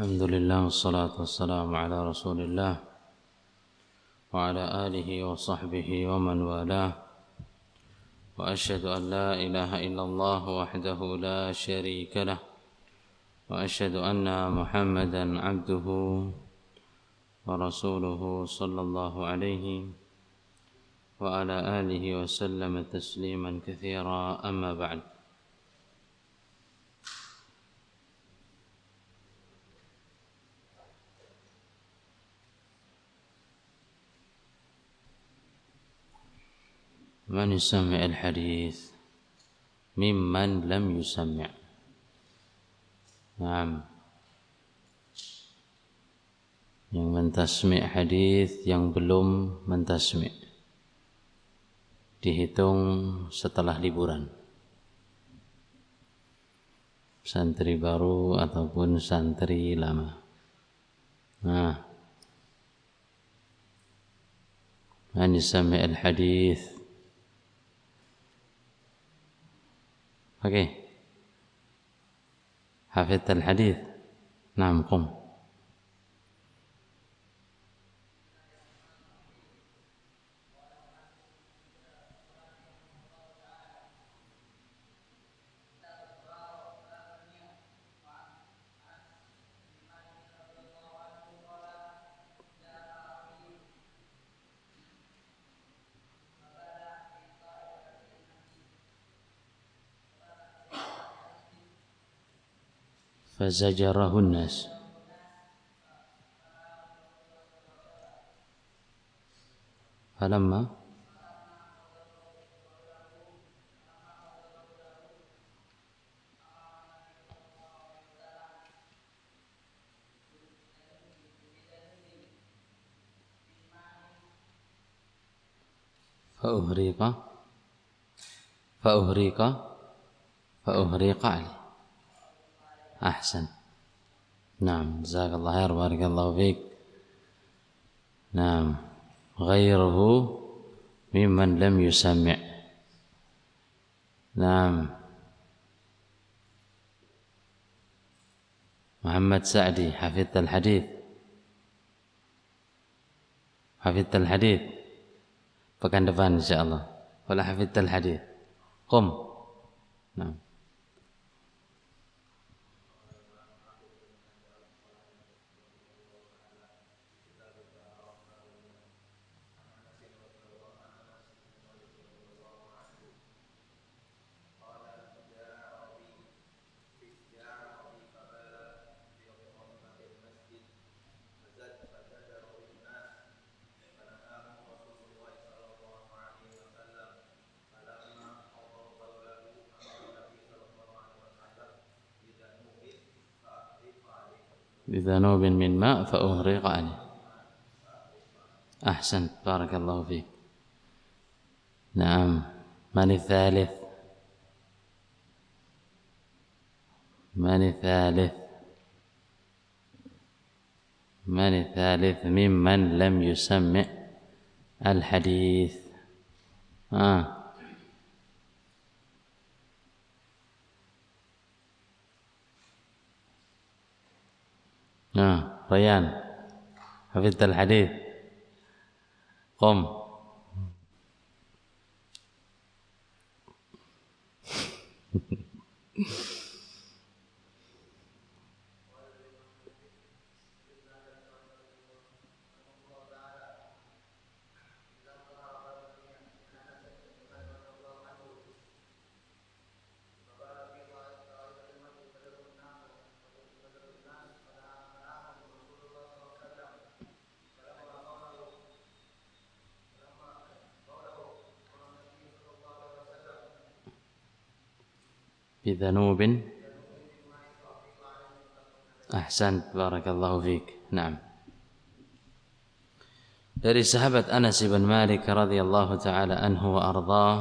الحمد لله والصلاة والسلام على رسول الله وعلى آله وصحبه ومن والاه وأشهد أن لا إله إلا الله وحده لا شريك له وأشهد أن محمدا عبده ورسوله صلى الله عليه وعلى آله وسلم تسليما كثيرا أما بعد. من يسمع الحديث ممن لم يسمع. Naam. Yang mentasmi' hadis yang belum mentasmi' dihitung setelah liburan. Santri baru ataupun santri lama. Nah. Man yusami' al-hadis. Oke. Hafidh al-hadis. Naam, qum. فزجره الناس فلما فأهريق عليه. أحسن. نعم، جزاك الله خير، بارك الله فيك. نعم، غيره ممن لم يسمع. نعم. محمد سعدي، حفظت الحديث؟ حفظت الحديث؟ pekan depan insyaallah. Wala hafidhal hadis. Qum. Naam. بذنوب من ماء فأهريق عليه. أحسنت، بارك الله فيك. نعم. من الثالث؟ من الثالث؟ من الثالث ممن لم يسمع الحديث؟ ريان، حفظت الحديث؟ قم. بذنوب. أحسنت، بارك الله فيك. نعم. Dari sahabat Anas bin Malik radhiyallahu taala anhu wa ardhah.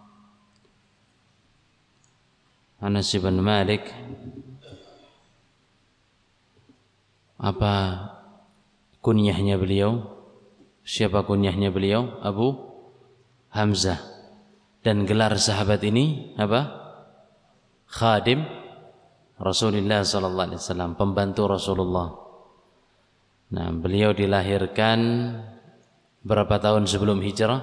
Anas bin Malik, apa kunyahnya beliau? Siapa kunyahnya beliau? Abu Hamzah. Dan gelar sahabat ini apa? Khadim Rasulullah sallallahu alaihi wasallam, pembantu Rasulullah. Nah, beliau dilahirkan berapa tahun sebelum hijrah?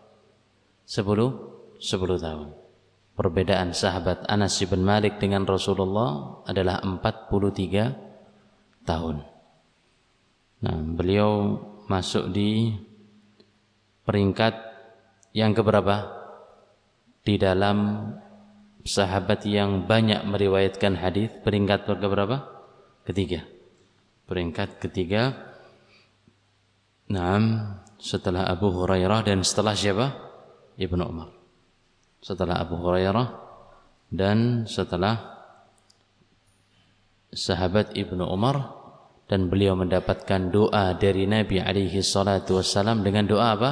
10 tahun. Perbedaan sahabat Anas bin Malik dengan Rasulullah adalah 43 tahun. Nah, beliau masuk di peringkat yang keberapa? Di dalam sahabat yang banyak meriwayatkan hadis, peringkat keberapa? Ketiga. Peringkat ketiga. Nah, setelah Abu Hurairah dan setelah siapa? Ibnu Umar. Setelah Abu Hurairah dan setelah sahabat Ibnu Umar, dan beliau mendapatkan doa dari Nabi alaihi salatu wassalam dengan doa apa?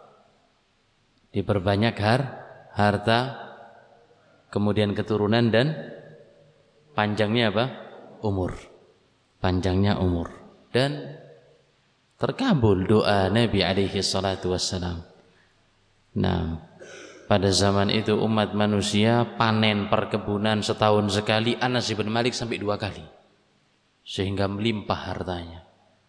Diperbanyak harta, kemudian keturunan, dan panjangnya apa? Umur. Panjangnya umur. Dan terkabul doa Nabi alaihi salatu wassalam. Nah, pada zaman itu umat manusia panen perkebunan setahun sekali, Anas bin Malik sampai 2 kali. Sehingga melimpah hartanya.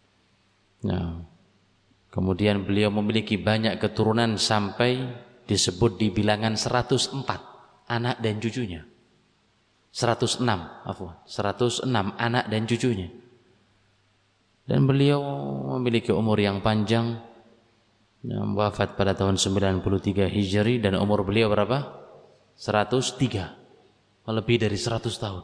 Nah, kemudian beliau memiliki banyak keturunan sampai disebut di bilangan 104 anak dan cucunya. 106 anak dan cucunya. Dan beliau memiliki umur yang panjang. Wafat pada tahun 93 Hijri, dan umur beliau berapa? 103. Lebih dari 100 tahun.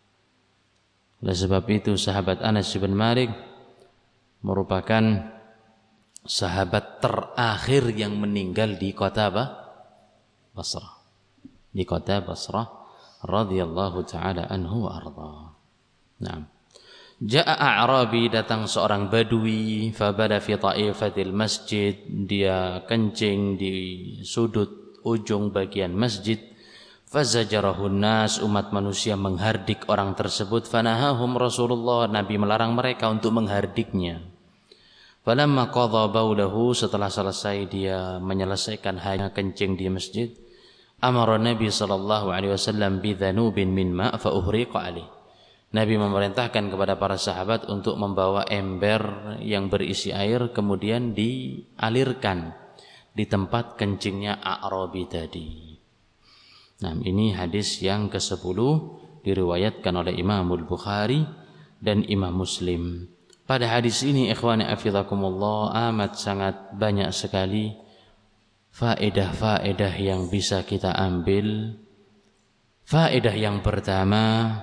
Oleh sebab itu sahabat Anas bin Malik merupakan sahabat terakhir yang meninggal di kota apa? Basrah. Di kota Basrah radhiyallahu taala anhu wa arda. Nah, Ja'a A'rabi, datang seorang badui, fabada fi ta'ifatil masjid, dia kencing di sudut ujung bagian masjid, fazajarahun nas, umat manusia menghardik orang tersebut, fanahahum Rasulullah, Nabi melarang mereka untuk menghardiknya. Falamma qadha baulahu, setelah selesai dia menyelesaikan hanya kencing di masjid, amara Nabi sallallahu alaihi wasallam bi dhanubin min ma' fa uhriqa alaihi. Nabi memerintahkan kepada para sahabat untuk membawa ember yang berisi air, kemudian dialirkan di tempat kencingnya A'rabi tadi. Nah, ini hadis yang ke-10 diriwayatkan oleh Imam Al-Bukhari dan Imam Muslim. Pada hadis ini, ikhwani afidakumullah, amat sangat banyak sekali faedah-faedah yang bisa kita ambil. Faedah yang pertama,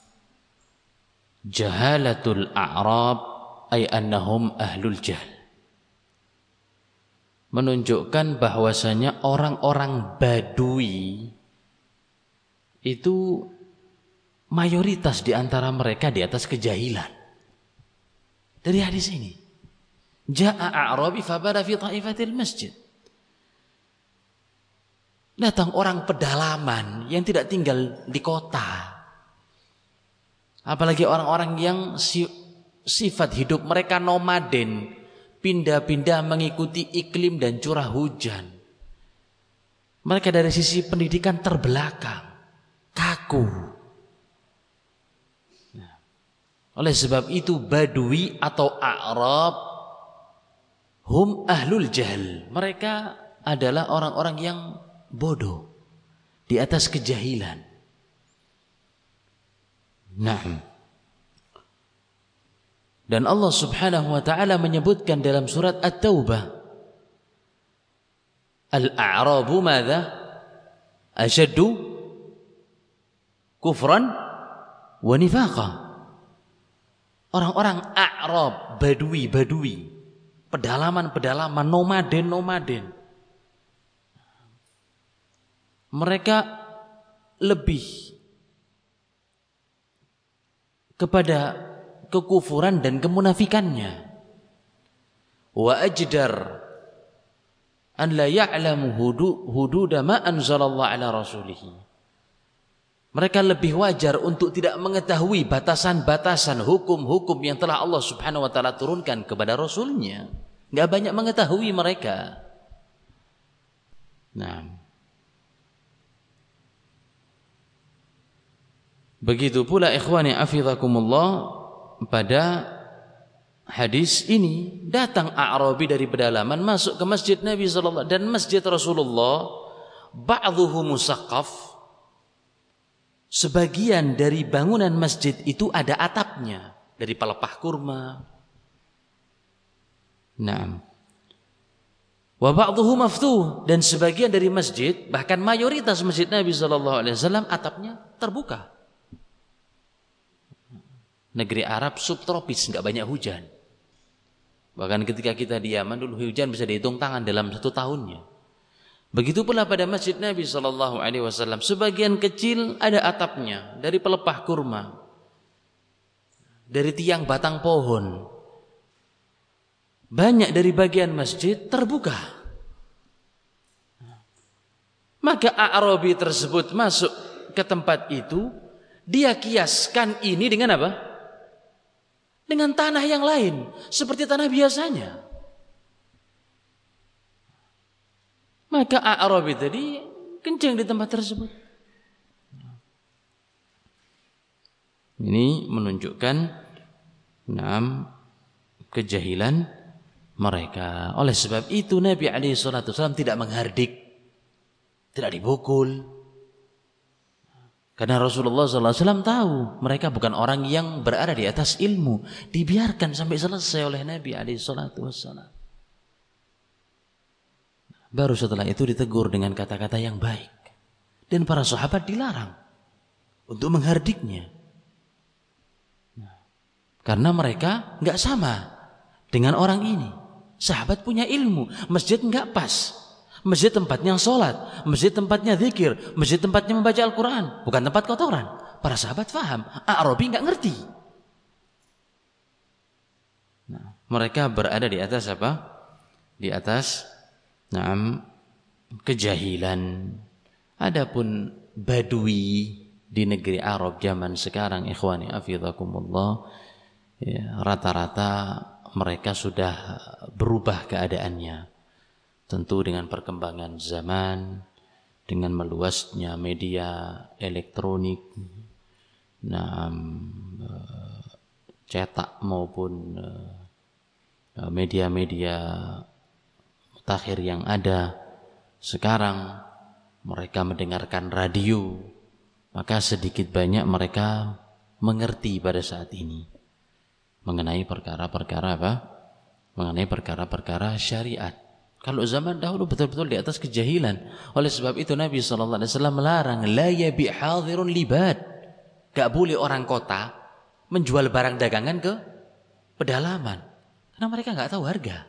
jahalatul a'rab ay annahum ahlul jahl. Menunjukkan bahwasanya orang-orang Badui itu mayoritas di antara mereka di atas kejahilan. Dari hadis ini, ja'a a'rabi fabada fi ta'ifatil masjid. Datang orang pedalaman yang tidak tinggal di kota. Apalagi orang-orang yang sifat hidup mereka nomaden, pindah-pindah mengikuti iklim dan curah hujan. Mereka dari sisi pendidikan terbelakang, kaku. Nah, oleh sebab itu Badui atau A'rab hum ahlul jahl. Mereka adalah orang-orang yang bodoh, di atas kejahilan. Nah, dan Allah subhanahu wa ta'ala menyebutkan dalam surat At-Taubah, Al-a'rabu madza? Ashaddu kufran wa nifaqa. Orang-orang A'rab, Badui, pedalaman, nomaden. Mereka lebih kepada kekufuran dan kemunafikannya. Wa ajdar an la ya'lamu hududa ma anzalallahu ala rasulih. Mereka lebih wajar untuk tidak mengetahui batasan-batasan hukum-hukum yang telah Allah subhanahu wa ta'ala turunkan kepada Rasulnya. Gak banyak mengetahui mereka. Nah, Begitu pula ikhwani afizakumullah, pada hadis ini datang A'rabi dari pedalaman masuk ke masjid Nabi sallallahu dan masjid Rasulullah ba'dhuhu musaqqaf. Sebagian dari bangunan masjid itu ada atapnya dari pelepah kurma. Naam. Wa ba'dhuhu maftuh, dan sebagian dari masjid, bahkan mayoritas masjid Nabi sallallahu alaihi wasallam atapnya terbuka. Negeri Arab subtropis, enggak banyak hujan. Bahkan ketika kita di Yaman dulu hujan bisa dihitung tangan dalam 1 tahunnya. Begitu pula pada masjid Nabi sallallahu alaihi wasallam, sebagian kecil ada atapnya dari pelepah kurma, dari tiang batang pohon. Banyak dari bagian masjid terbuka. Maka A'rabi tersebut masuk ke tempat itu, dia kiaskan ini dengan apa? Dengan tanah yang lain, seperti tanah biasanya. Maka A'rabi tadi kencing di tempat tersebut. Ini menunjukkan kejahilan mereka. Oleh sebab itu Nabi SAW tidak menghardik, tidak dipukul. Karena Rasulullah SAW tahu mereka bukan orang yang berada di atas ilmu. Dibiarkan sampai selesai oleh Nabi SAW. Baru setelah itu ditegur dengan kata-kata yang baik. Dan para sahabat dilarang untuk menghardiknya. Karena mereka nggak sama dengan orang ini. Sahabat punya ilmu. Masjid nggak pas. Masjid tempatnya sholat, masjid tempatnya zikir, masjid tempatnya membaca Al-Quran, bukan tempat kotoran. Para sahabat faham, A'rabi nggak ngerti. Nah, mereka berada di atas apa? Di atas kejahilan. Adapun Badui di negeri Arab zaman sekarang, ikhwani afizakumullah, ya, rata-rata mereka sudah berubah keadaannya. Tentu dengan perkembangan zaman, dengan meluasnya media elektronik, cetak maupun media-media mutakhir yang ada sekarang, mereka mendengarkan radio, maka sedikit banyak mereka mengerti pada saat ini mengenai perkara-perkara apa? Mengenai perkara-perkara syariat. Kalau zaman dahulu betul-betul di atas kejahilan. Oleh sebab itu Nabi SAW melarang, la yabi' hadirun libad. Gak boleh orang kota menjual barang dagangan ke pedalaman, karena mereka gak tahu harga.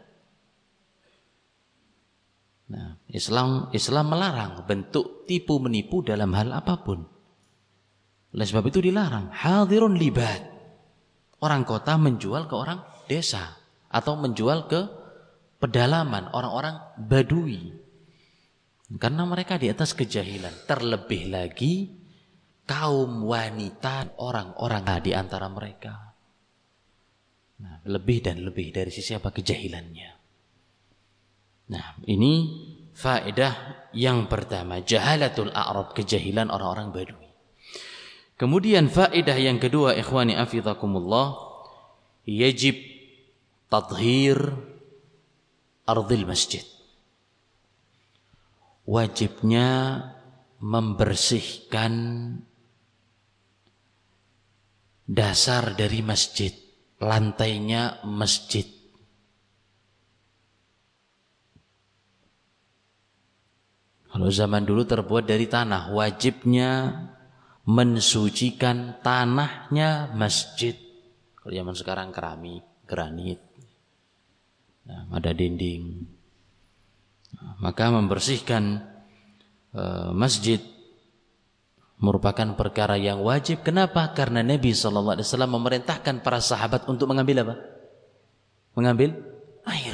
Nah, Islam melarang bentuk tipu menipu dalam hal apapun. Oleh sebab itu dilarang hadirun libad. Orang kota menjual ke orang desa atau menjual ke pedalaman, orang-orang Badui, karena mereka di atas kejahilan. Terlebih lagi kaum wanita, orang-orang di antara mereka. Nah, lebih dan lebih dari sisi apa? Kejahilannya. Nah, ini faedah yang pertama, jahalatul a'rab, kejahilan orang-orang Badui. Kemudian faedah yang kedua, ikhwani afizakumullah, yajib tadhhir ardhil masjid. Wajibnya membersihkan dasar dari masjid, lantainya masjid. Kalau zaman dulu terbuat dari tanah, wajibnya mensucikan tanahnya masjid. Kalau zaman sekarang keramik, granit, ada dinding. Maka membersihkan masjid merupakan perkara yang wajib. Kenapa? Karena Nabi SAW memerintahkan para sahabat untuk mengambil apa? Mengambil air.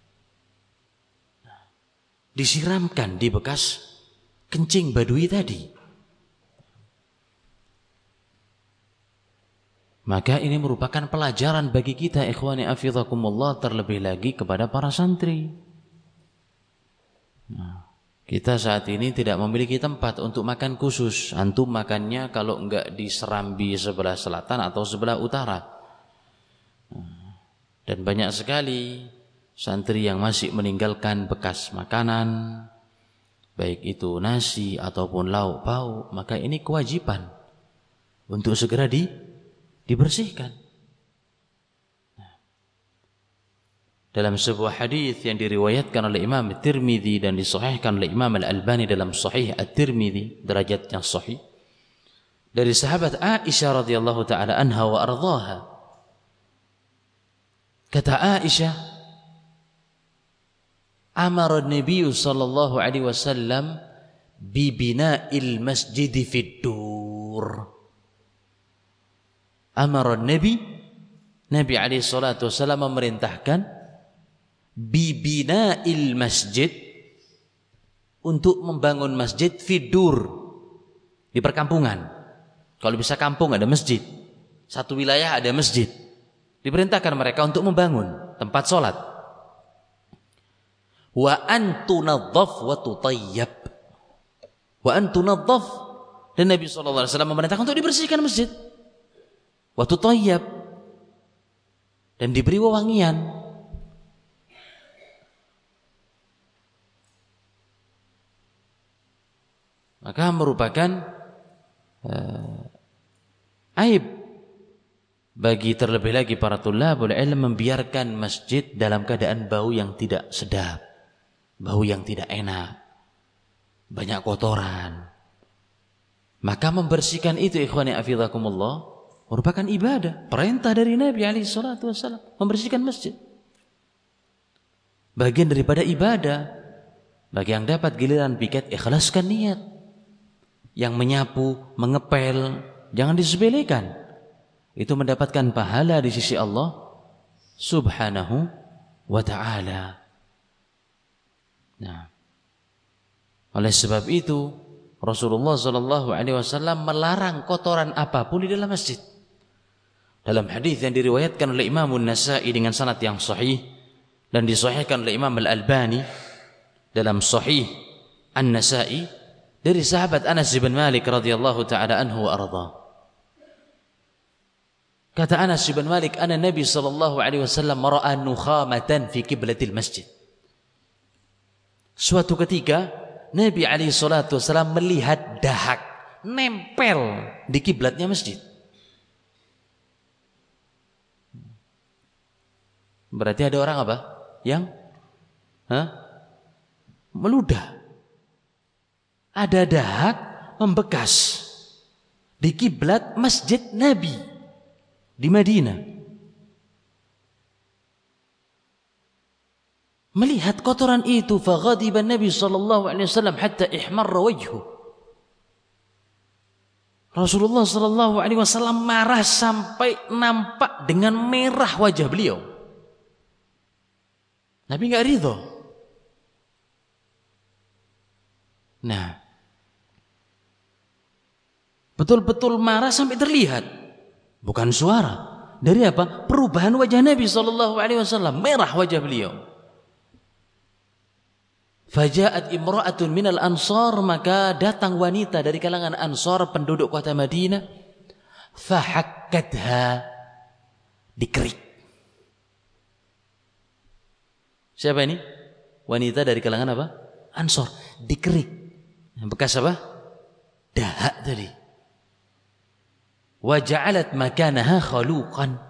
Disiramkan di bekas kencing Badui tadi. Maka ini merupakan pelajaran bagi kita, ikhwani afizakumullah, terlebih lagi kepada para santri. Kita saat ini tidak memiliki tempat untuk makan khusus. Antum makannya kalau enggak di Serambi sebelah selatan atau sebelah utara. Dan banyak sekali santri yang masih meninggalkan bekas makanan, baik itu nasi ataupun lauk pauk. Maka ini kewajiban untuk segera dibersihkan. Dalam sebuah hadis yang diriwayatkan oleh Imam Tirmidzi dan disahihkan oleh Imam Al-Albani dalam Sahih At-Tirmidzi, derajatnya sahih, dari sahabat Aisyah radhiyallahu taala anha wa ardhaha. Kata Aisyah, amara an-nabiy sallallahu alaihi wasallam bi bina'il masjid fid dur. Amara an-nabi, Nabi alaihi salatu wasallam memerintahkan bibina'il masjid, untuk membangun masjid fidur, di perkampungan. Kalau bisa kampung ada masjid, satu wilayah ada masjid, diperintahkan mereka untuk membangun tempat sholat. Wa antunadhaf wa tutayyab, wa antunadhaf, dan Nabi SAW memerintahkan untuk dibersihkan masjid, wa tutayyab, dan diberi wewangian. Maka merupakan aib bagi terlebih lagi para thulabul ilm membiarkan masjid dalam keadaan bau yang tidak sedap, bau yang tidak enak, banyak kotoran. Maka membersihkan itu, ikhwani afidakumullah, merupakan ibadah, perintah dari Nabi alaihi salatu wasallam, membersihkan masjid. Bagian daripada ibadah. Bagi yang dapat giliran piket, ikhlaskan niat. Yang menyapu, mengepel, jangan disepelekan. Itu mendapatkan pahala di sisi Allah Subhanahu wa ta'ala. Nah, oleh sebab itu Rasulullah sallallahu alaihi wasallam melarang kotoran apapun di dalam masjid. Dalam hadis yang diriwayatkan oleh Imam An-Nasa'i dengan sanad yang sahih dan disahihkan oleh Imam Al-Albani dalam Sahih An-Nasa'i, dari sahabat Anas bin Malik radhiyallahu taala anhu wa arda. Kata Anas bin Malik, "Anna Nabi sallallahu alaihi wasallam ra'a nukhamatan fi qiblatil masjid." Suatu ketika Nabi alaihi salatu wasallam melihat dahak nempel di kiblatnya masjid. Berarti ada orang apa? Yang meludah. Ada dahak membekas di kiblat masjid Nabi di Madinah. Melihat kotoran itu, faghadiba Nabi sallallahu alaihi wasallam hatta ihmarra wajhu. Rasulullah sallallahu alaihi wasallam marah sampai nampak dengan merah wajah beliau. Nabi enggak ridho. Nah, betul-betul marah sampai terlihat, bukan suara. Dari apa? Perubahan wajah Nabi sallallahu alaihi wasallam, merah wajah beliau. Faja'at imra'atun minal ansar, maka datang wanita dari kalangan Ansar penduduk kota Madinah, fahakkatha, dikerik. Siapa ini? Wanita dari kalangan apa? Ansar, dikerik. Bekas apa? Dahak tadi. Wa ja'alat makanaha khaluqan,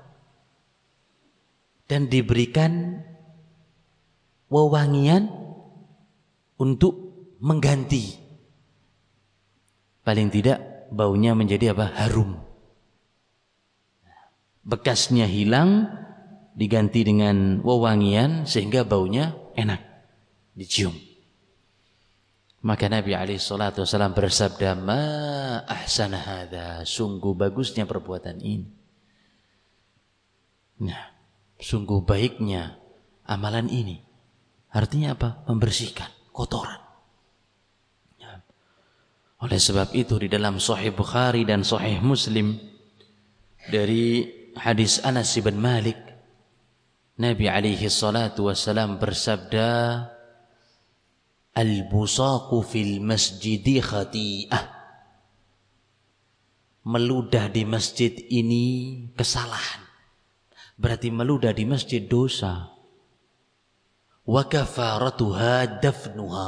dan diberikan wewangian untuk mengganti. Paling tidak baunya menjadi apa? Harum. Bekasnya hilang, diganti dengan wewangian sehingga baunya enak dicium. Maka Nabi alaihi salatu wasallam bersabda, "Ma ahsana hadza," sungguh bagusnya perbuatan ini. Nah, sungguh baiknya amalan ini. Artinya apa? Membersihkan kotoran. Ya. Oleh sebab itu di dalam Sahih Bukhari dan Sahih Muslim dari hadis Anas bin Malik, Nabi alaihi salatu wasallam bersabda, Al-busaqu fil masjidi khati'ah. Meludah di masjid ini kesalahan. Berarti meludah di masjid dosa. Wa kafaratuha dafnuha.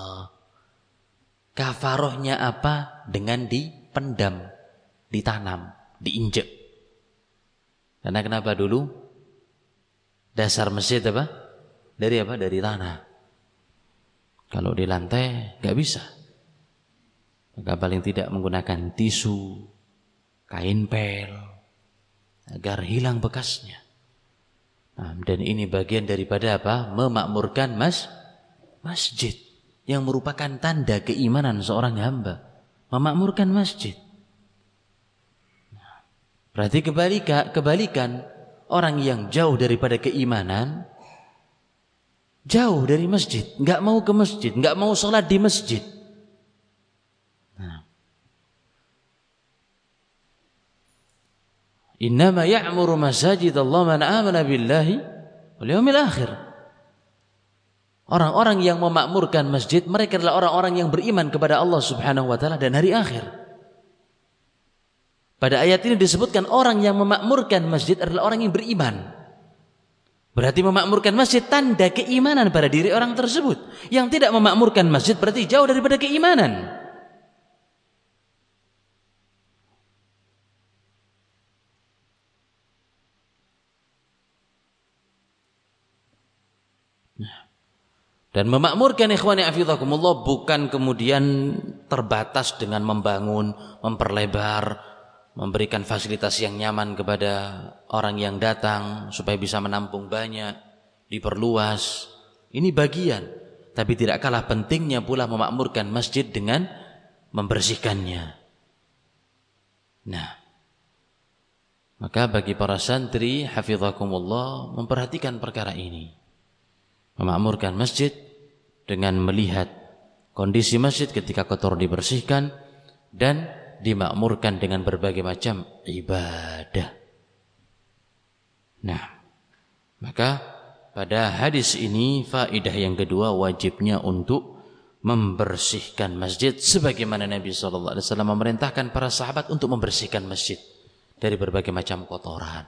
Kafarohnya apa? Dengan dipendam, ditanam, diinjek. Karena kenapa dulu? Dasar masjid apa? Dari apa? Dari tanah. Kalau di lantai gak bisa. Maka paling tidak menggunakan tisu, kain pel, agar hilang bekasnya. Nah, dan ini bagian daripada apa? Memakmurkan masjid. Yang merupakan tanda keimanan seorang hamba. Memakmurkan masjid. Berarti kebalikan. Orang yang jauh daripada keimanan, jauh dari masjid, nggak mau ke masjid, nggak mau sholat di masjid. Nah. Innama ya'muru masajid Allah man amana billahi wal yawmil akhir. Orang-orang yang memakmurkan masjid, mereka adalah orang-orang yang beriman kepada Allah Subhanahu wa taala dan hari akhir. Pada ayat ini disebutkan orang yang memakmurkan masjid adalah orang yang beriman. Berarti memakmurkan masjid tanda keimanan pada diri orang tersebut. Yang tidak memakmurkan masjid berarti jauh daripada keimanan. Dan memakmurkan ikhwani hafizakumullah bukan kemudian terbatas dengan membangun, memperlebar, memberikan fasilitas yang nyaman kepada orang yang datang supaya bisa menampung banyak, diperluas. Ini bagian, tapi tidak kalah pentingnya pula memakmurkan masjid dengan membersihkannya. Nah, maka bagi para santri hafizakumullah memperhatikan perkara ini. Memakmurkan masjid dengan melihat kondisi masjid ketika kotor dibersihkan dan dimakmurkan dengan berbagai macam ibadah. Nah, maka pada hadis ini faedah yang kedua wajibnya untuk membersihkan masjid sebagaimana Nabi SAW memerintahkan para sahabat untuk membersihkan masjid dari berbagai macam kotoran.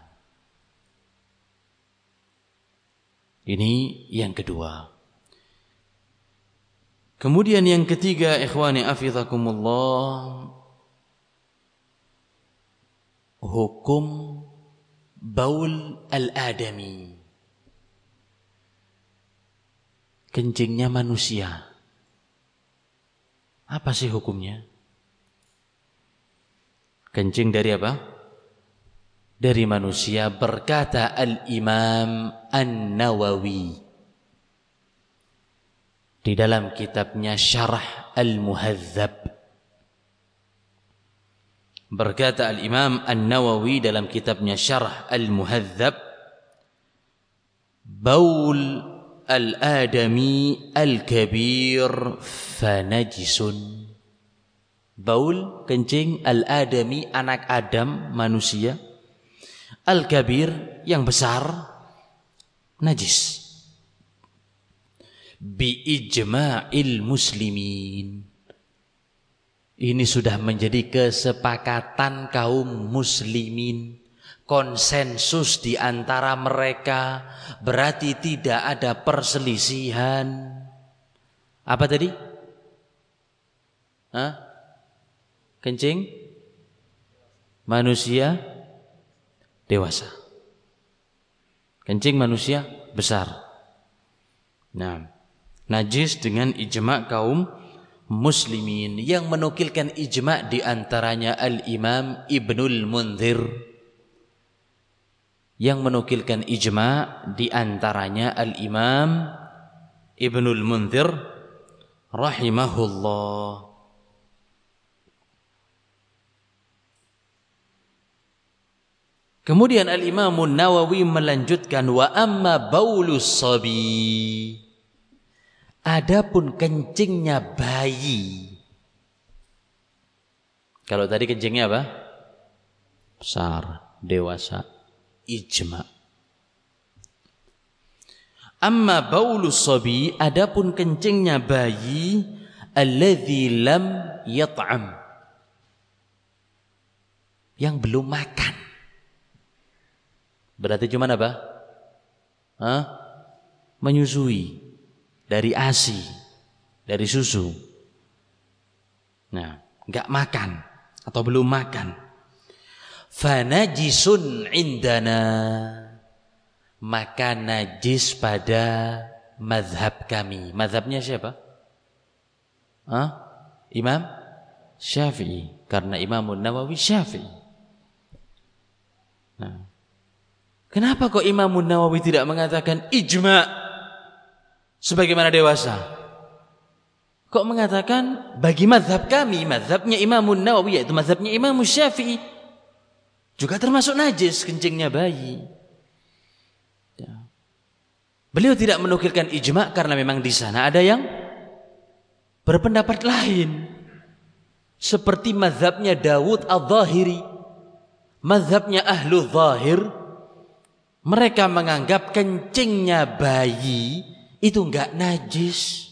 Ini yang kedua. Kemudian yang ketiga, ikhwani hafizakumullah, hukum baul al-adami, kencingnya manusia. Apa sih hukumnya? Kencing dari apa? Dari manusia. Berkata Al-Imam An-Nawawi di dalam kitabnya Syarah Al-Muhadzab. Berkata Al-Imam An-Nawawi dalam kitabnya Syarah Al-Muhadzab, baul al-adami al-kabir fanajisun. Baul, kencing, al-adami, anak Adam, manusia, al-kabir, yang besar, najis. Bi-ijma'il muslimin. Ini sudah menjadi kesepakatan kaum muslimin, konsensus di antara mereka, berarti tidak ada perselisihan. Apa tadi? Kencing manusia dewasa. Kencing manusia besar. Nah, najis dengan ijma' kaum muslimin. Yang menukilkan ijma' di antaranya Al-Imam Ibnul Munzir. Yang menukilkan ijma' di antaranya Al-Imam Ibnul Munzir rahimahullah. Kemudian Al-Imam An-Nawawi melanjutkan, wa amma baulus sabi, adapun kencingnya bayi. Kalau tadi kencingnya apa? Besar, dewasa, ijma. Amma baulus sabi, adapun kencingnya bayi, alladzi lam yat'am, yang belum makan. Berarti cuma apa? Menyusui dari ASI, dari susu. Nah, enggak makan atau belum makan. Fanajisun indana, maka najis pada mazhab kami. Mazhabnya siapa? Imam Syafi'i, karena Imam Nawawi Syafi'i. Nah, kenapa kok Imam Nawawi tidak mengatakan ijma' sebagaimana dewasa? Kok mengatakan bagi mazhab kami, mazhabnya Imam Nawawi, yaitu mazhabnya Imam Syafi'i, juga termasuk najis kencingnya bayi. Ya. Beliau tidak menukilkan ijma' karena memang di sana ada yang berpendapat lain. Seperti mazhabnya Dawud Al-Zahiri, mazhabnya Ahlu Zahir, mereka menganggap kencingnya bayi itu enggak najis.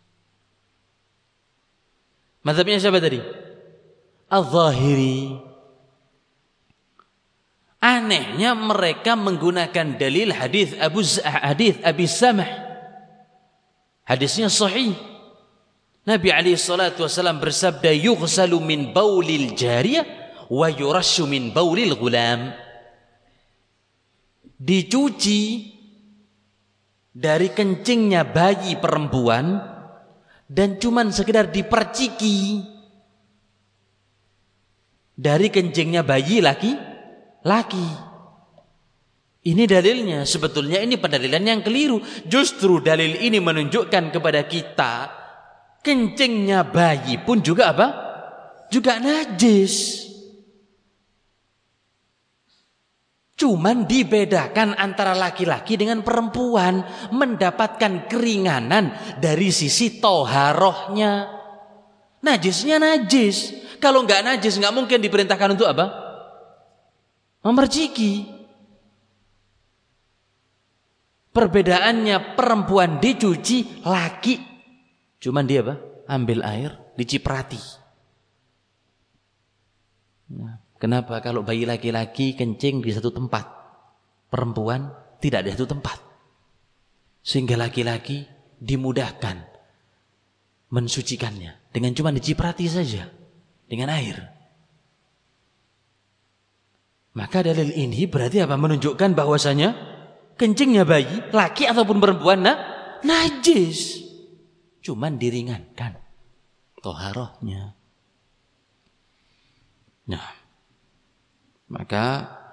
Mazhabnya siapa tadi? Al-Zahiri. Anehnya mereka menggunakan dalil hadis Abi Samah. Hadisnya sahih. Nabi alaihi salatu wasallam bersabda, yughsalu min baulil jariyah wa yurashu min baulil ghulam. Dicuci dari kencingnya bayi perempuan dan cuman sekedar diperciki dari kencingnya bayi laki. Ini dalilnya. Sebetulnya ini pendalilan yang keliru. Justru dalil ini menunjukkan kepada kita kencingnya bayi pun juga apa? Juga najis. Cuman dibedakan antara laki-laki dengan perempuan, mendapatkan keringanan dari sisi toharohnya. Najisnya najis. Kalau enggak najis enggak mungkin diperintahkan untuk apa? Memerciki. Perbedaannya perempuan dicuci, laki cuman dia apa? Ambil air, diciprati. Nah, kenapa kalau bayi laki-laki kencing di satu tempat, perempuan tidak di satu tempat? Sehingga laki-laki dimudahkan mensucikannya dengan cuma diciprati saja dengan air. Maka dalil ini berarti apa? Menunjukkan bahwasanya kencingnya bayi, laki ataupun perempuan, najis. Cuman diringankan toharohnya. Nah, maka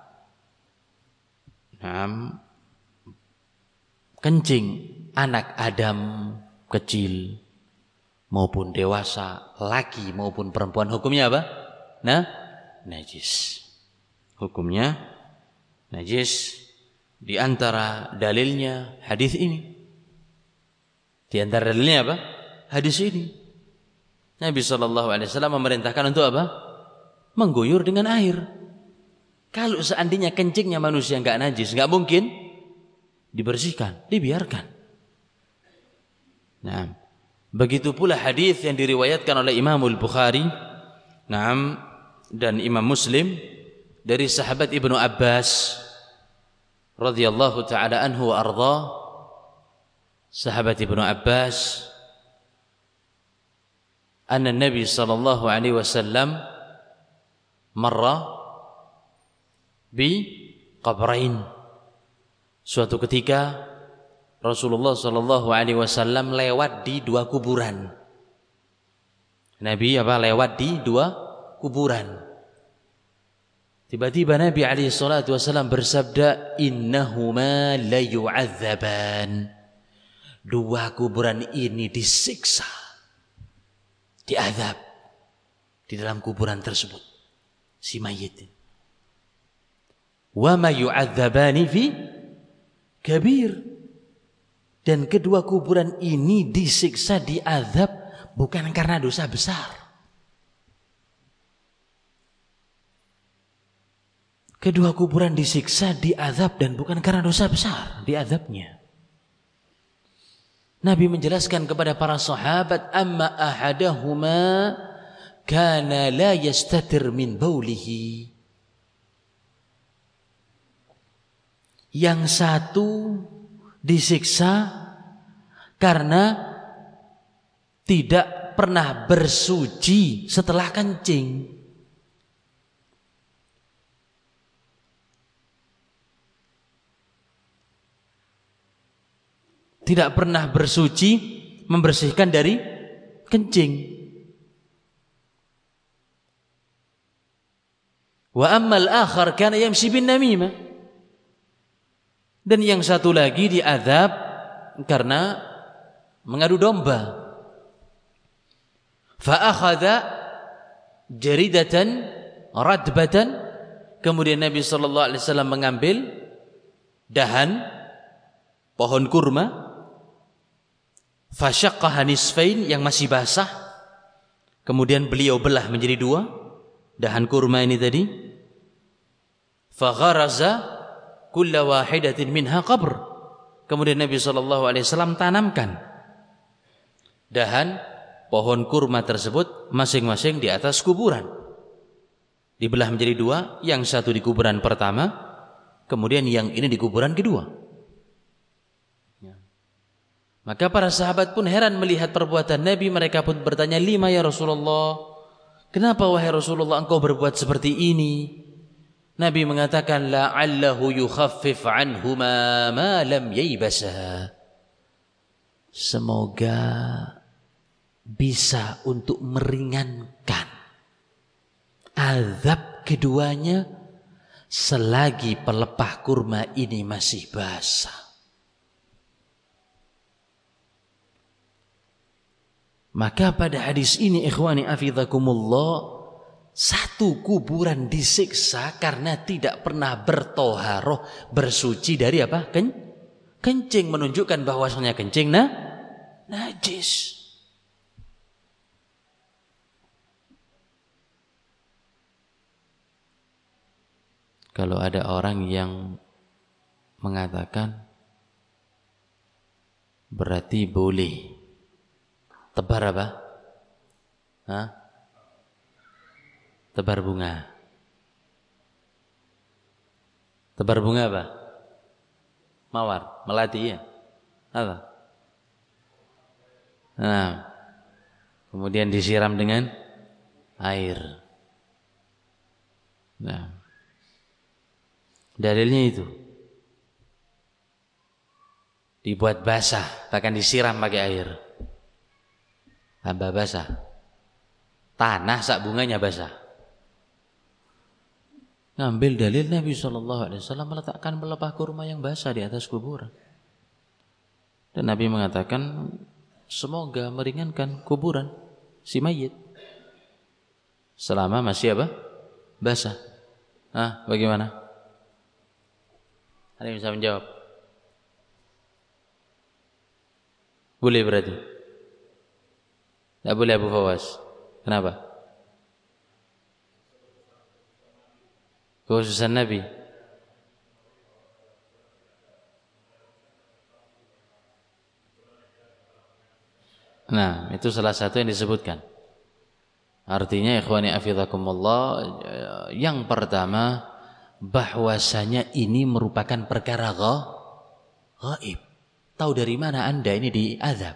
kencing anak Adam kecil maupun dewasa, laki maupun perempuan, hukumnya apa? Najis. Hukumnya najis. Di antara dalilnya hadis ini. Di antara dalilnya apa? Hadis ini. Nabi SAW memerintahkan untuk apa? Mengguyur dengan air. Kalau seandainya kencingnya manusia enggak najis, enggak mungkin dibersihkan, dibiarkan. Nah, begitu pula hadis yang diriwayatkan oleh Imam Al-Bukhari, dan Imam Muslim dari sahabat Ibnu Abbas radhiyallahu taala anhu wa arda. Sahabat Ibnu Abbas, anna Nabi sallallahu alaihi wasallam marra bi qabrain. Suatu ketika Rasulullah sallallahu alaihi wasallam lewat di dua kuburan. Nabi lewat di dua kuburan. Tiba-tiba Nabi alaihi salatu wasallam bersabda, innahuma la yu'adzaban. Dua kuburan ini disiksa, diazab di dalam kuburan tersebut si mayit. Wa ma yu'adzabani fi kabir. Dan kedua kuburan ini disiksa, diazab bukan karena dosa besar. Kedua kuburan disiksa, diazab dan bukan karena dosa besar diazabnya. Nabi menjelaskan kepada para sahabat, amma ahadahuma kana la yastatir min baulihi. Yang satu disiksa karena tidak pernah bersuci setelah kencing. Tidak pernah bersuci, membersihkan dari kencing. Wa ammal akhar kana yamshi bin namimah. Dan yang satu lagi diazab karena mengadu domba. Fa akhadha jaridatan radbatan, kemudian Nabi sallallahu alaihi wasallam mengambil dahan pohon kurma, fasyaqqaha nisfain, yang masih basah, kemudian beliau belah menjadi dua dahan kurma ini tadi. Fa gharaza kulla wahidatin minha qabr, kemudian Nabi sallallahu alaihi wasallam tanamkan dahan pohon kurma tersebut masing-masing di atas kuburan. Dibelah menjadi dua, yang satu di kuburan pertama, kemudian yang ini di kuburan kedua. Maka para sahabat pun heran melihat perbuatan Nabi. Mereka pun bertanya, lima ya Rasulullah, kenapa wahai Rasulullah engkau berbuat seperti ini? Nabi mengatakan, la'allahu yukhaffif anhuma ma lam yaybasa. Semoga bisa untuk meringankan azab keduanya selagi pelepah kurma ini masih basah. Maka pada hadis ini, ikhwani afidhakumullah, satu kuburan disiksa karena tidak pernah bertoharoh, bersuci dari apa? Kencing, menunjukkan bahwasanya kencing najis. Kalau ada orang yang mengatakan berarti boleh tebar apa? Tebar bunga. Tebar bunga apa? Mawar, melati ya? Apa? Nah, kemudian disiram dengan air. Nah, dalilnya itu. Dibuat basah, bahkan disiram pakai air. Tambah basah. Tanah sak bunganya basah. Ngambil dalil Nabi SAW meletakkan pelepah kurma yang basah di atas kuburan. Dan Nabi mengatakan, semoga meringankan kuburan si mayit selama masih apa? Basah. Bagaimana? Ada yang bisa menjawab? Boleh berarti? Tidak boleh Abu Fawaz. Kenapa? Kekhususan Nabi. Nah, itu salah satu yang disebutkan. Artinya ikhwani afidhakumullah, yang pertama bahwasanya ini merupakan perkara gaib. Tahu dari mana Anda ini diazab?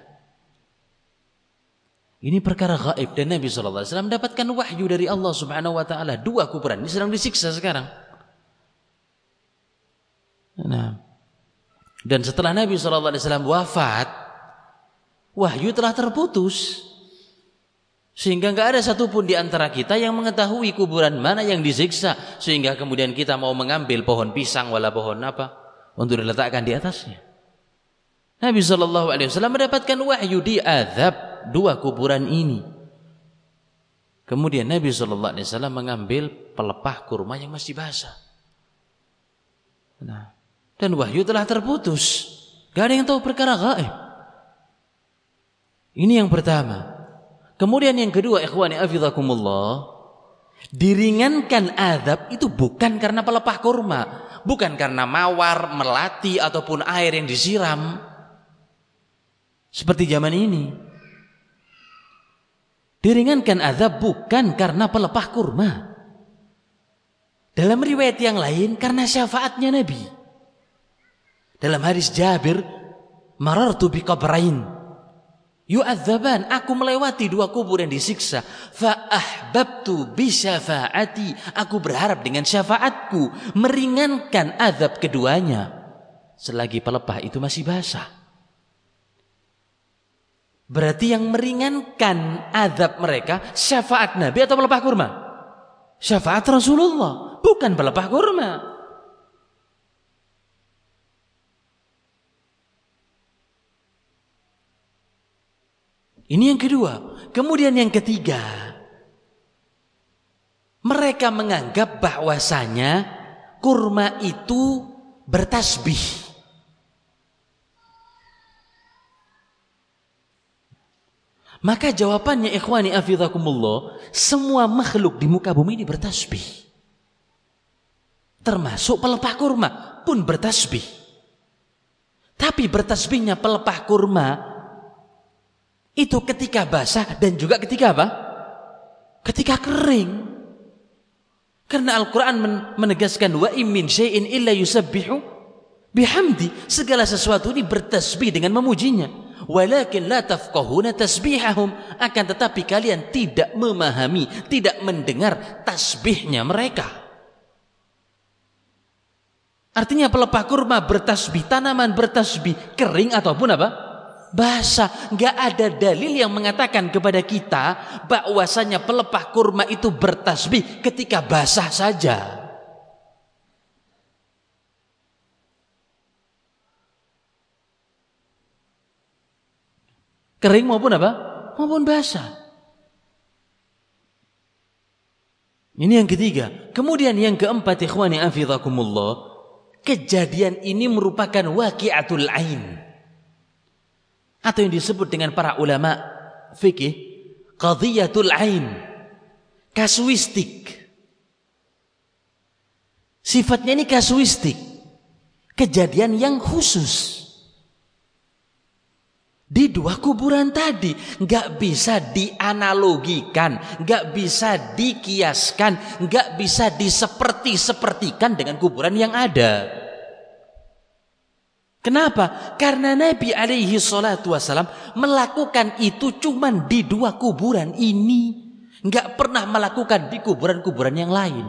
Ini perkara gaib, dan Nabi SAW mendapatkan wahyu dari Allah Subhanahu Wa Taala. Dua kuburan ini sedang disiksa sekarang. Nah, dan setelah Nabi SAW wafat, wahyu telah terputus, sehingga nggak ada satupun di antara kita yang mengetahui kuburan mana yang disiksa, sehingga kemudian kita mau mengambil pohon pisang wala pohon apa untuk diletakkan di atasnya. Nabi SAW mendapatkan wahyu diazab dua kuburan ini. Kemudian Nabi SAW mengambil pelepah kurma yang masih basah. Nah, dan wahyu telah terputus. Gak ada yang tahu perkara gaib. Ini yang pertama. Kemudian yang kedua, ikhwani afidhakumullah, diringankan azab itu bukan karena pelepah kurma, bukan karena mawar, melati ataupun air yang disiram. Seperti zaman ini. Diringankan azab bukan karena pelepah kurma. Dalam riwayat yang lain karena syafaatnya Nabi. Dalam hadis Jabir, marartu biqabrain yu'adzaban, aku melewati dua kubur yang disiksa, fa ahbabtu bi syafaati, aku berharap dengan syafaatku meringankan azab keduanya selagi pelepah itu masih basah. Berarti yang meringankan azab mereka syafaat Nabi atau pelepah kurma? Syafaat Rasulullah, bukan pelepah kurma. Ini yang kedua. Kemudian yang ketiga, mereka menganggap bahwasanya kurma itu bertasbih. Maka jawabannya ikhwani afidhakumullah, semua makhluk di muka bumi ini bertasbih. Termasuk pelepah kurma pun bertasbih. Tapi bertasbihnya pelepah kurma itu ketika basah dan juga ketika apa? Ketika kering. Karena Al-Quran menegaskan wa in min syai'in illa yusabbihu bihamdi, segala sesuatu ini bertasbih dengan memujinya. Walakin la tafqahuna tasbihahum, akan tetapi kalian tidak memahami, tidak mendengar tasbihnya mereka. Artinya pelepah kurma bertasbih, tanaman bertasbih, kering ataupun apa? Basah. Enggak ada dalil yang mengatakan kepada kita bahwasanya pelepah kurma itu bertasbih ketika basah saja. Kering maupun apa? Maupun basah. Ini yang ketiga. Kemudian yang keempat, ikhwani afidhakumullah, kejadian ini merupakan waqi'atul ain, atau yang disebut dengan para ulama fikih qadhiyatul ain, kasuistik. Sifatnya ini kasuistik, kejadian yang khusus. Di dua kuburan tadi nggak bisa dianalogikan, nggak bisa dikiaskan, nggak bisa diseperti-sepertikan dengan kuburan yang ada. Kenapa? Karena Nabi alaihi salatu wassalam melakukan itu cuman di dua kuburan ini, nggak pernah melakukan di kuburan-kuburan yang lain.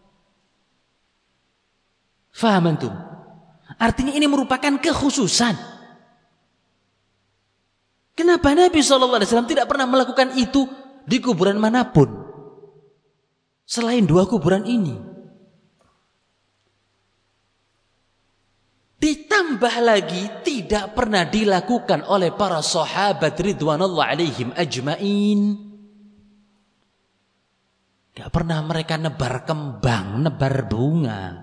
Faham antum? Artinya ini merupakan kekhususan. Kenapa Nabi SAW tidak pernah melakukan itu di kuburan manapun selain dua kuburan ini? Ditambah lagi tidak pernah dilakukan oleh para sahabat ridwanullah alaihim ajmain. Tidak pernah mereka nebar kembang, nebar bunga.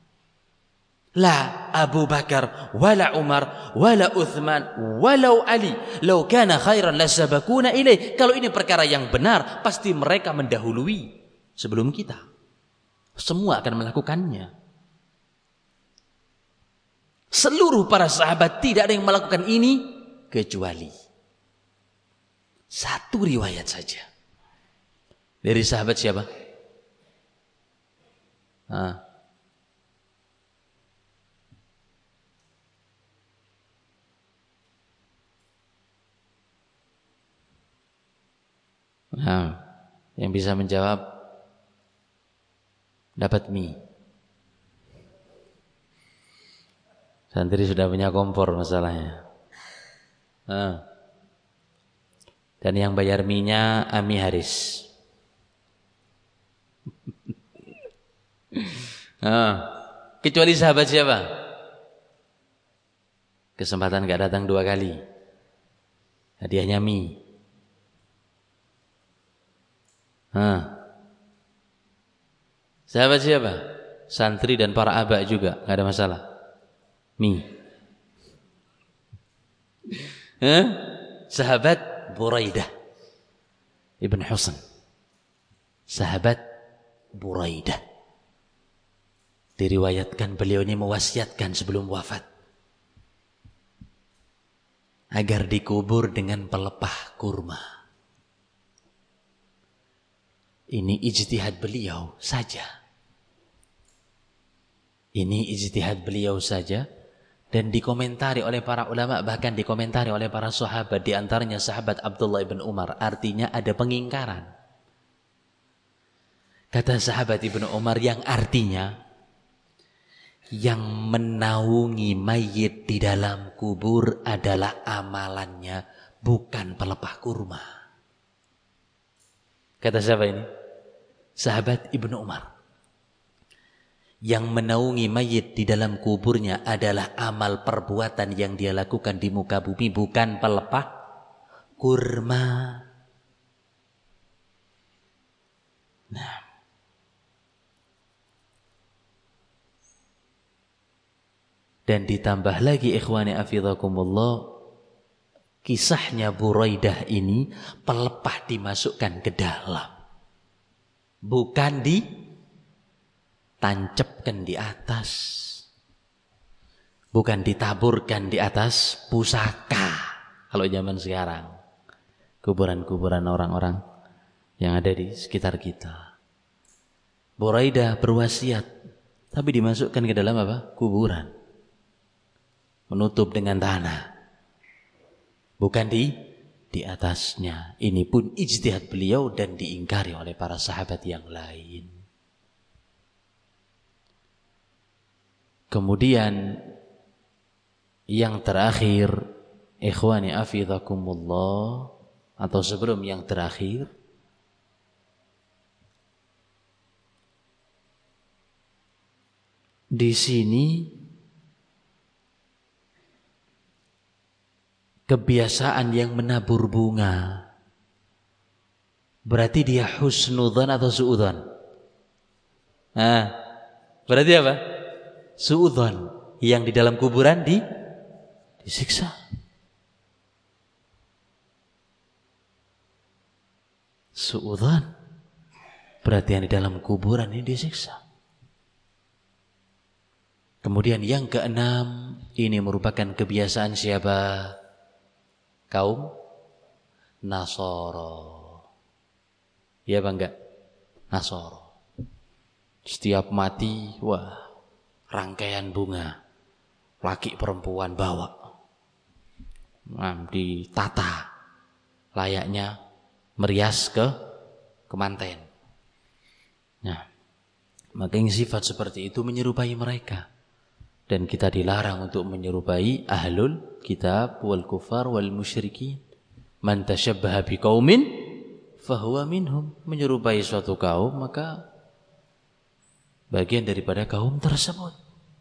La Abu Bakar, wala Umar, wala Uthman, walau Ali. Lau kana khairan lasabakuna ilaih. Kalau ini perkara yang benar, pasti mereka mendahului sebelum kita. Semua akan melakukannya. Seluruh para sahabat tidak ada yang melakukan ini kecuali satu riwayat saja. Dari sahabat siapa? Yang bisa menjawab dapat mie. Santri sudah punya kompor masalahnya. Dan yang bayar mie-nya Ami Haris. Kecuali sahabat siapa? Kesempatan gak datang dua kali. Hadiahnya mie. Sahabat siapa? Santri dan para aba juga, gak ada masalah. Mie. Sahabat Buraidah Ibn Husain. Sahabat Buraidah. Diriwayatkan beliau ini mewasiatkan sebelum wafat. agar dikubur dengan pelepah kurma. Ini ijtihad beliau saja. Ini ijtihad beliau saja dan dikomentari oleh para ulama, bahkan dikomentari oleh para sahabat, di antaranya sahabat Abdullah ibn Umar. Artinya ada pengingkaran. Kata sahabat Ibnu Umar yang artinya yang menaungi mayit di dalam kubur adalah amalannya, bukan pelepah kurma. Kata siapa ini? Sahabat Ibnu Umar. Yang menaungi mayit di dalam kuburnya adalah amal perbuatan yang dia lakukan di muka bumi, bukan pelepah kurma. Nah, dan ditambah lagi ikhwani afidhakumullah, kisahnya Buraidah ini pelepah dimasukkan ke dalam, bukan ditancapkan di atas, bukan ditaburkan di atas pusaka. Kalau zaman sekarang kuburan-kuburan orang-orang yang ada di sekitar kita, Buraidah berwasiat tapi dimasukkan ke dalam apa? Kuburan, menutup dengan tanah, bukan di atasnya. Ini pun ijtihad beliau dan diingkari oleh para sahabat yang lain. Kemudian yang terakhir, ikhwani afidhakumullah, atau sebelum yang terakhir, di sini kebiasaan yang menabur bunga, berarti dia husnudzan atau suudzan? Berarti apa? Suudzan. Yang di dalam kuburan disiksa. Suudzan. Berarti yang di dalam kuburan ini disiksa. Kemudian yang keenam, ini merupakan kebiasaan siapa? Kaum Nasoro. Ya bang enggak? Nasoro. Setiap mati, wah, rangkaian bunga, laki perempuan bawa, ditata layaknya merias ke kemanten. Nah, makanya sifat seperti itu menyerupai mereka. Dan kita dilarang untuk menyerupai ahlul kitab wal kufar wal musyrikin. Man tashabbaha biqaumin fahuwa minhum. Menyerupai suatu kaum maka bagian daripada kaum tersebut.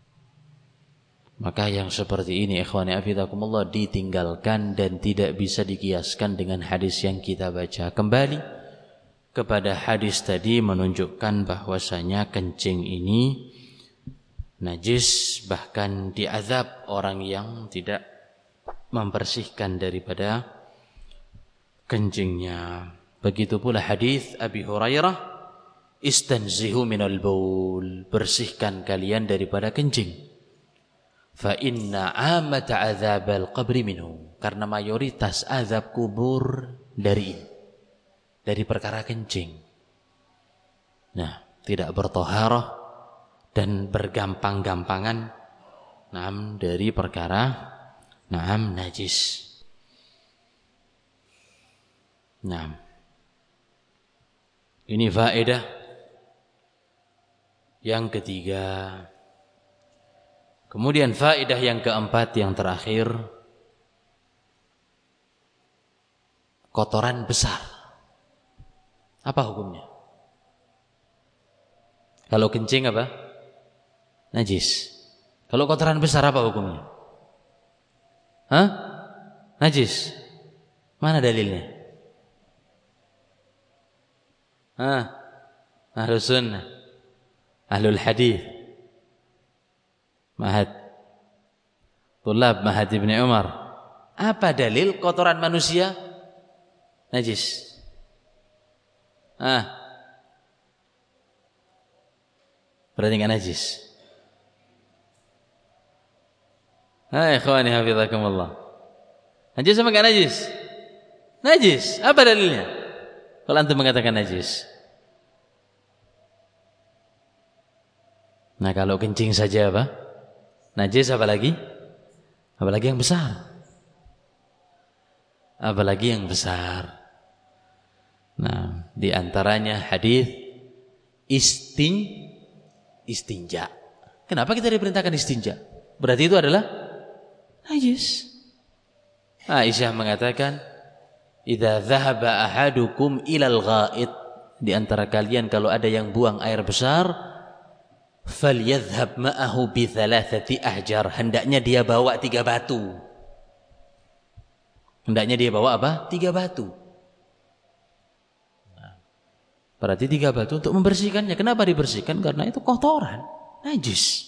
Maka yang seperti ini ikhwani afidakumullah ditinggalkan dan tidak bisa dikiaskan dengan hadis yang kita baca. Kembali kepada hadis tadi menunjukkan bahwasanya kencing ini najis, bahkan diazab orang yang tidak membersihkan daripada kencingnya. Begitu pula hadis Abi Hurairah, istanzihu minal baul, bersihkan kalian daripada kencing. Fa inna amata azabal qabri minhu, karena mayoritas azab kubur dari perkara kencing. Nah, tidak bertoharah dan bergampang-gampangan dari perkara najis. Ini faedah yang ketiga. Kemudian faedah yang keempat, yang terakhir, kotoran besar. Apa hukumnya? Kalau kencing apa? Najis. Kalau kotoran besar apa hukumnya? Najis. Mana dalilnya? Ahlus sunnah, ahlul hadis, Mahad Tulab Mahad Ibn Umar. Apa dalil kotoran manusia najis? Berarti enggak najis. Ikhwani hafizakumullah. Najis apa enggak najis? Najis. Apa dalilnya? Kalau antum mengatakan najis. Nah, kalau kencing saja apa? Najis apalagi? Apalagi yang besar. Apalagi yang besar. Nah, di antaranya hadis istinja. Kenapa kita diperintahkan istinja? Berarti itu adalah najis. Aisyah mengatakan, "Idza dhahaba ahadukum ilal ghaid." Di antara kalian kalau ada yang buang air besar, falyadhhab ma'ahu bi thalathati ahjar. Hendaknya dia bawa 3 batu. Hendaknya dia bawa apa? 3 batu. Berarti 3 batu untuk membersihkannya. Kenapa dibersihkan? Karena itu kotoran, najis.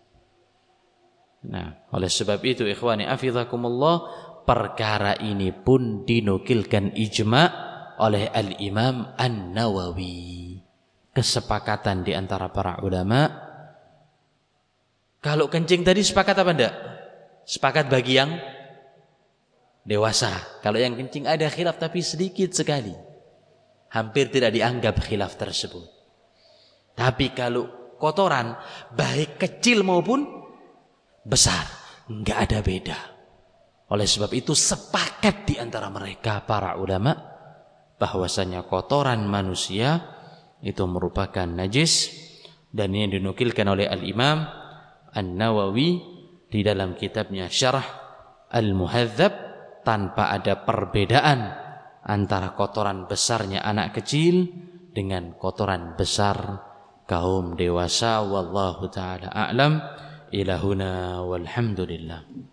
Nah, oleh sebab itu ikhwani afizakumullah, perkara ini pun dinukilkan ijma' oleh Al-Imam An-Nawawi. Kesepakatan di antara para ulama. Kalau kencing tadi sepakat apa enggak? Sepakat bagi yang dewasa. Kalau yang kencing ada khilaf tapi sedikit sekali. Hampir tidak dianggap khilaf tersebut. Tapi kalau kotoran, baik kecil maupun besar, enggak ada beda. Oleh sebab itu sepakat di antara mereka para ulama bahwasanya kotoran manusia itu merupakan najis, dan ini dinukilkan oleh Al-Imam An-Nawawi di dalam kitabnya Syarah Al-Muhadzab, tanpa ada perbedaan antara kotoran besarnya anak kecil dengan kotoran besar kaum dewasa. Wallahu ta'ala a'lam. Ilahuna walhamdulillah.